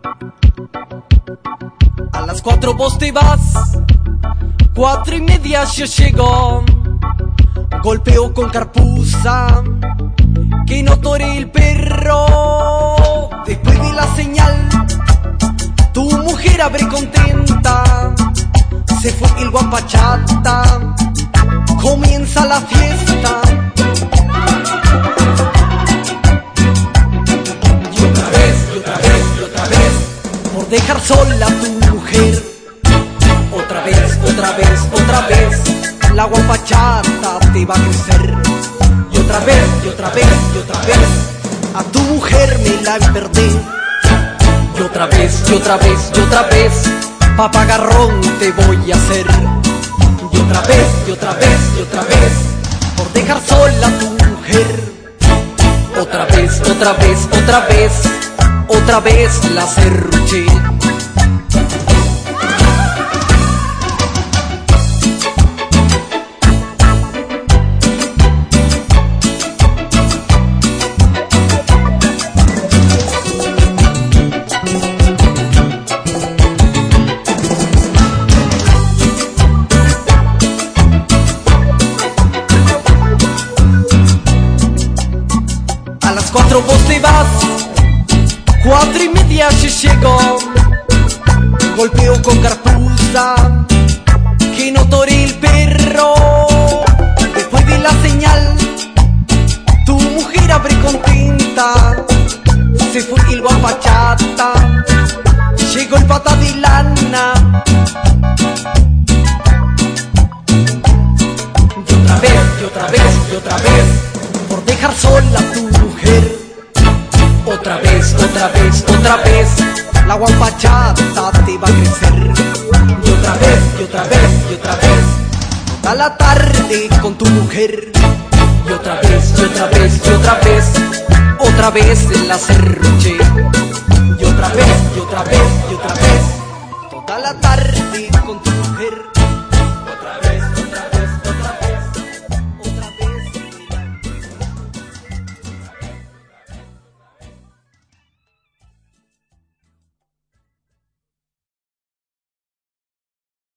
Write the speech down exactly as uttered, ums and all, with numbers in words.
A las cuatro vos te vas, cuatro y media yo llego. Golpeo con carpuza, que no tore el perro. Después de la señal, tu mujer abre contenta. Se fue el guapachata, comienza la fiesta. Y otra vez, y otra vez, y otra vez, por dejar sola a tu mujer. Otra vez, otra vez, otra vez, la guapachata te va a crecer. Y otra vez, y otra vez, y otra vez, a tu mujer me la perdí. Y otra vez, y otra vez, y otra vez, papagarrón te voy a hacer. Y otra vez, y otra vez, y otra vez, por dejar sola a tu mujer. Otra vez, otra vez, otra vez, otra vez la serruché. Cuatro vos te vas, cuatro y media yo llego. Golpeo con carpuza, que no tore el perro. Después de la señal, tu mujer abre contenta. Se fue el guapachata, llegó el pata de lana. Y otra vez, y otra vez, y otra vez, por dejar sola a tu mujer. Otra vez, otra vez, otra vez, la guapachata te va a crecer. Y otra vez, y otra vez, y otra vez, toda la tarde con tu mujer. Y otra vez, y otra vez, y otra vez, otra vez en la serruché. Y otra vez, y otra vez, y otra vez, toda la tarde